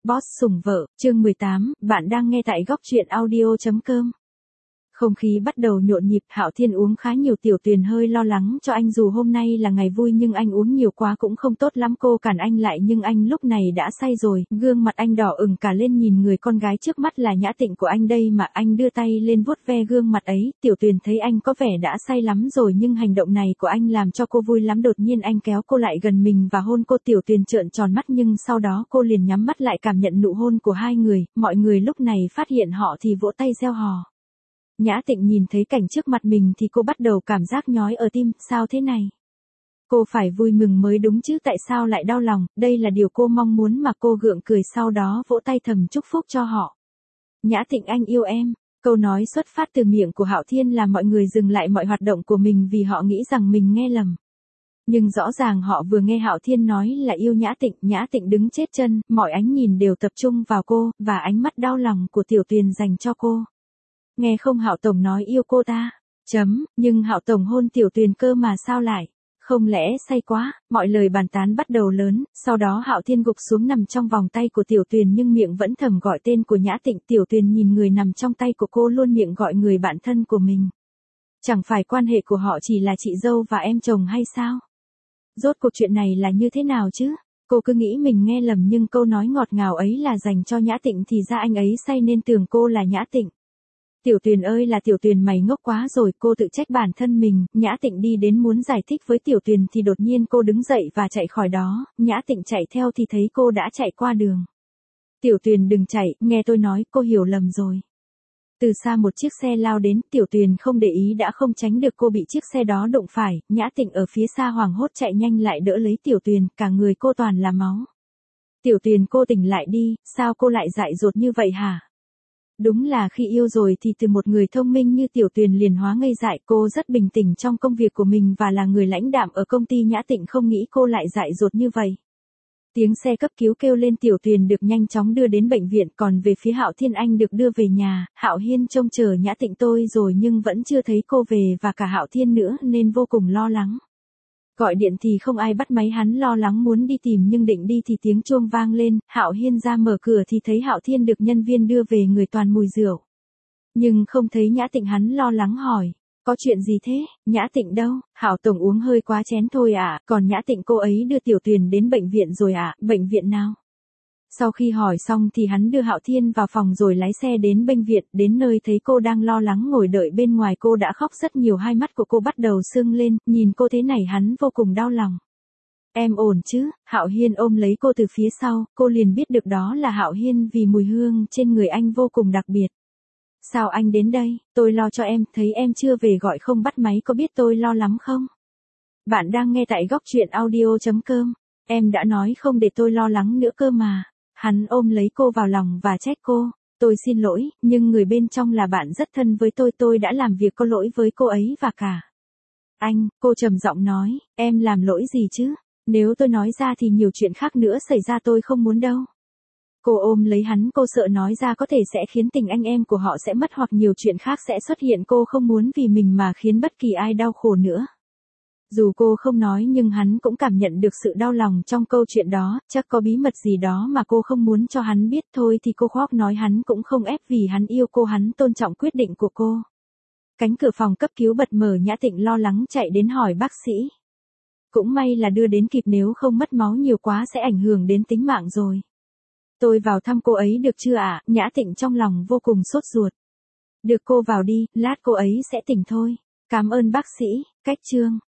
Boss sủng vợ, chương 18, bạn đang nghe tại góc truyện audio.com. Không khí bắt đầu nhộn nhịp, Hạo Thiên uống khá nhiều, Tiểu Tuyền hơi lo lắng cho anh dù hôm nay là ngày vui nhưng anh uống nhiều quá cũng không tốt lắm, cô cản anh lại nhưng anh lúc này đã say rồi, gương mặt anh đỏ ửng cả lên nhìn người con gái trước mắt là Nhã Tịnh của anh đây mà, anh đưa tay lên vuốt ve gương mặt ấy, Tiểu Tuyền thấy anh có vẻ đã say lắm rồi nhưng hành động này của anh làm cho cô vui lắm, đột nhiên anh kéo cô lại gần mình và hôn cô, Tiểu Tuyền trợn tròn mắt nhưng sau đó cô liền nhắm mắt lại cảm nhận nụ hôn của hai người, mọi người lúc này phát hiện họ thì vỗ tay reo hò. Nhã Tịnh nhìn thấy cảnh trước mặt mình thì cô bắt đầu cảm giác nhói ở tim, sao thế này? Cô phải vui mừng mới đúng chứ, tại sao lại đau lòng, đây là điều cô mong muốn mà, cô gượng cười sau đó vỗ tay thầm chúc phúc cho họ. Nhã Tịnh anh yêu em, câu nói xuất phát từ miệng của Hạo Thiên làm mọi người dừng lại mọi hoạt động của mình vì họ nghĩ rằng mình nghe lầm. Nhưng rõ ràng họ vừa nghe Hạo Thiên nói là yêu Nhã Tịnh đứng chết chân, mọi ánh nhìn đều tập trung vào cô, và ánh mắt đau lòng của Tiểu Tuyền dành cho cô. Nghe không, Hạo Tổng nói yêu cô ta, nhưng Hạo Tổng hôn Tiểu Tuyền cơ mà sao lại, không lẽ say quá, mọi lời bàn tán bắt đầu lớn, sau đó Hạo Thiên gục xuống nằm trong vòng tay của Tiểu Tuyền nhưng miệng vẫn thầm gọi tên của Nhã Tịnh, Tiểu Tuyền nhìn người nằm trong tay của cô luôn miệng gọi người bạn thân của mình. Chẳng phải quan hệ của họ chỉ là chị dâu và em chồng hay sao? Rốt cuộc chuyện này là như thế nào chứ? Cô cứ nghĩ mình nghe lầm nhưng câu nói ngọt ngào ấy là dành cho Nhã Tịnh thì ra anh ấy say nên tưởng cô là Nhã Tịnh. Tiểu Tuyền ơi là Tiểu Tuyền, mày ngốc quá rồi, cô tự trách bản thân mình. Nhã Tịnh đi đến muốn giải thích với Tiểu Tuyền thì đột nhiên cô đứng dậy và chạy khỏi đó, Nhã Tịnh chạy theo thì thấy cô đã chạy qua đường. Tiểu Tuyền đừng chạy, nghe tôi nói, cô hiểu lầm rồi. Từ xa một chiếc xe lao đến, Tiểu Tuyền không để ý đã không tránh được, cô bị chiếc xe đó đụng phải, Nhã Tịnh ở phía xa hoảng hốt chạy nhanh lại đỡ lấy Tiểu Tuyền, cả người cô toàn là máu. Tiểu Tuyền cô tỉnh lại đi, sao cô lại dại dột như vậy hả? Đúng là khi yêu rồi thì từ một người thông minh như Tiểu Tuyền liền hóa ngây dại, cô rất bình tĩnh trong công việc của mình và là người lãnh đạm ở công ty, Nhã Tịnh không nghĩ cô lại dại dột như vậy. Tiếng xe cấp cứu kêu lên, Tiểu Tuyền được nhanh chóng đưa đến bệnh viện, còn về phía Hạo Thiên anh được đưa về nhà, Hạo Hiên trông chờ Nhã Tịnh tôi rồi nhưng vẫn chưa thấy cô về và cả Hạo Thiên nữa nên vô cùng lo lắng. Gọi điện thì không ai bắt máy, hắn lo lắng muốn đi tìm nhưng định đi thì tiếng chuông vang lên, Hạo Hiên ra mở cửa thì thấy Hạo Thiên được nhân viên đưa về, người toàn mùi rượu. Nhưng không thấy Nhã Tịnh, hắn lo lắng hỏi, có chuyện gì thế, Nhã Tịnh đâu? Hạo Tổng uống hơi quá chén thôi ạ, còn Nhã Tịnh cô ấy đưa Tiểu Tuyền đến bệnh viện rồi ạ, bệnh viện nào? Sau khi hỏi xong thì hắn đưa Hạo Thiên vào phòng rồi lái xe đến bệnh viện, đến nơi thấy cô đang lo lắng ngồi đợi bên ngoài, cô đã khóc rất nhiều, hai mắt của cô bắt đầu sưng lên, nhìn cô thế này hắn vô cùng đau lòng. Em ổn chứ? Hạo Hiên ôm lấy cô từ phía sau, cô liền biết được đó là Hạo Hiên vì mùi hương trên người anh vô cùng đặc biệt. Sao anh đến đây? Tôi lo cho em, thấy em chưa về gọi không bắt máy, có biết tôi lo lắm không? Bạn đang nghe tại góc truyện audio.com. Em đã nói không để tôi lo lắng nữa cơ mà. Hắn ôm lấy cô vào lòng và trách cô, tôi xin lỗi, nhưng người bên trong là bạn rất thân với tôi đã làm việc có lỗi với cô ấy và cả anh, cô trầm giọng nói, em làm lỗi gì chứ? Nếu tôi nói ra thì nhiều chuyện khác nữa xảy ra, tôi không muốn đâu. Cô ôm lấy hắn, cô sợ nói ra có thể sẽ khiến tình anh em của họ sẽ mất hoặc nhiều chuyện khác sẽ xuất hiện, cô không muốn vì mình mà khiến bất kỳ ai đau khổ nữa. Dù cô không nói nhưng hắn cũng cảm nhận được sự đau lòng trong câu chuyện đó, chắc có bí mật gì đó mà cô không muốn cho hắn biết, thôi thì cô khoác nói, hắn cũng không ép vì hắn yêu cô, hắn tôn trọng quyết định của cô. Cánh cửa phòng cấp cứu bật mở, Nhã Tịnh lo lắng chạy đến hỏi bác sĩ. Cũng may là đưa đến kịp, nếu không mất máu nhiều quá sẽ ảnh hưởng đến tính mạng rồi. Tôi vào thăm cô ấy được chưa ạ? Nhã Tịnh trong lòng vô cùng sốt ruột. Được, cô vào đi, lát cô ấy sẽ tỉnh thôi. Cảm ơn bác sĩ. Cách chương